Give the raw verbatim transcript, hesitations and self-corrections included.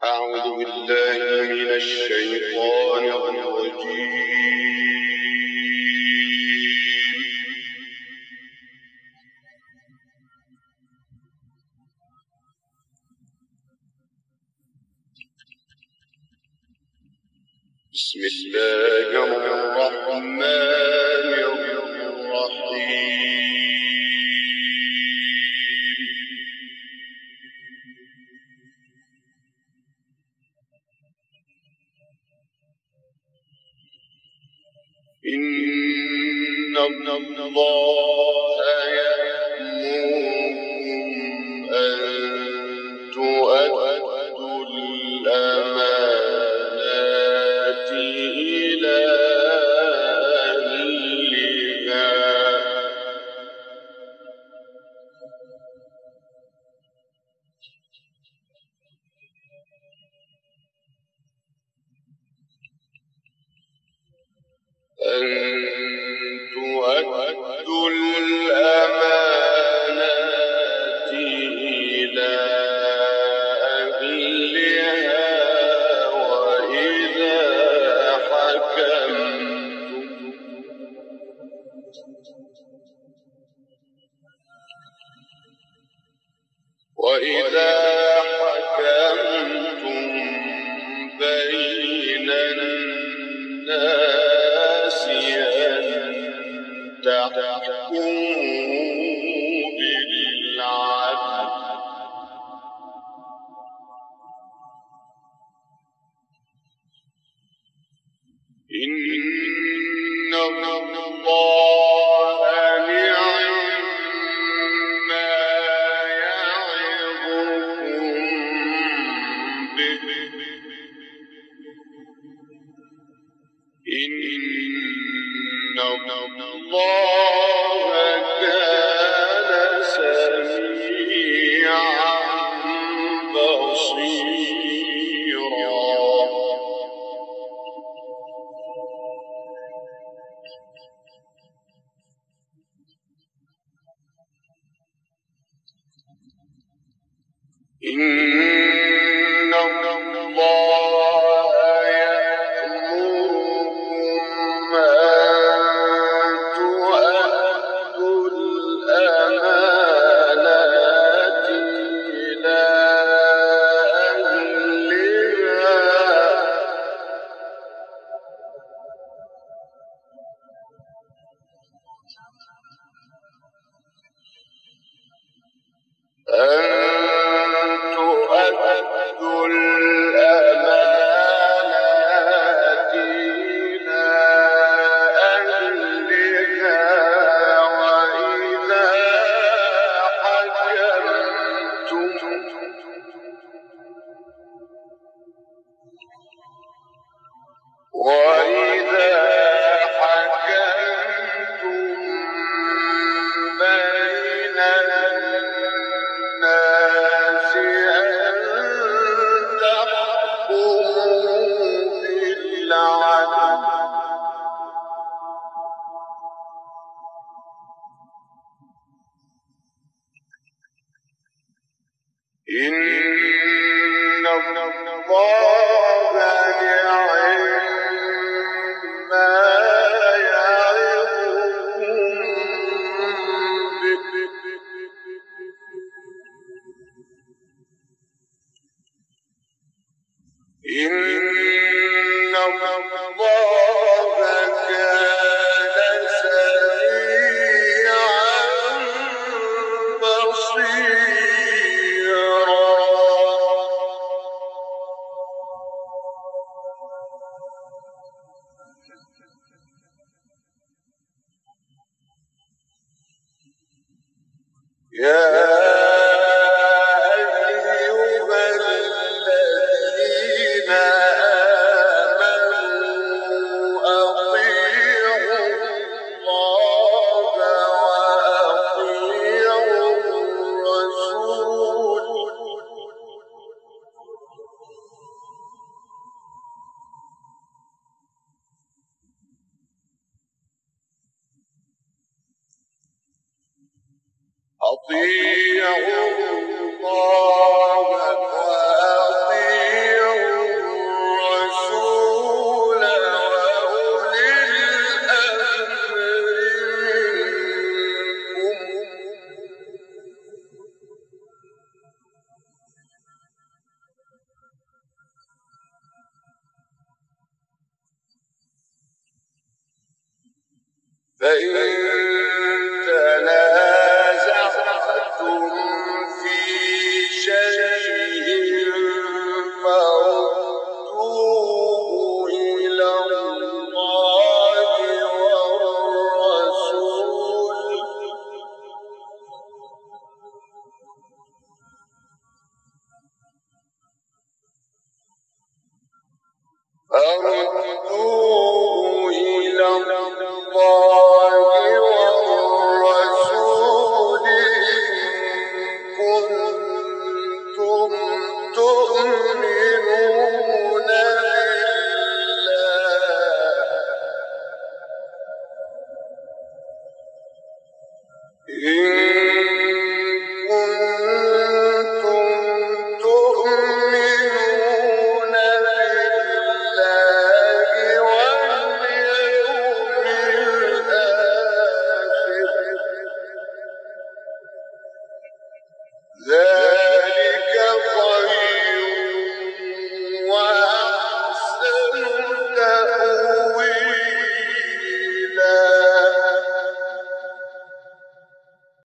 أعوذ بالله من الشيطان الرجيم. بسم الله الرحمن الرحيم. إن الله يأمركم أن تؤدوا الأمانات إلى أهلها أن تؤدوا الأمانات إلى أهلها وإذا حكمتم وإذا حكمتم بين الناس تحكموا بالعدل إن الله نعم ما يعظكم به إن الله كان سميعا بصيرا. إن الله يأمركم أن تؤدوا الأمانات إلى أهلها أن تؤدوا الأمانات إلى أهلها وإذا حكمتم وإذا حكمتم بين الناس أن تحكموا بالعدل إن الله نعم ما يعظكم به إن الله كان سميعا بصيرا. يا أيها الذين آمنوا أطيعوا الله وأطيعوا الرسول أطيعوا الله وأطيعوا فإن تنازعتم في شيء فردوه إلى الله والرسول فردوه إلى الله والرسول إن كنتم تؤمنون بالله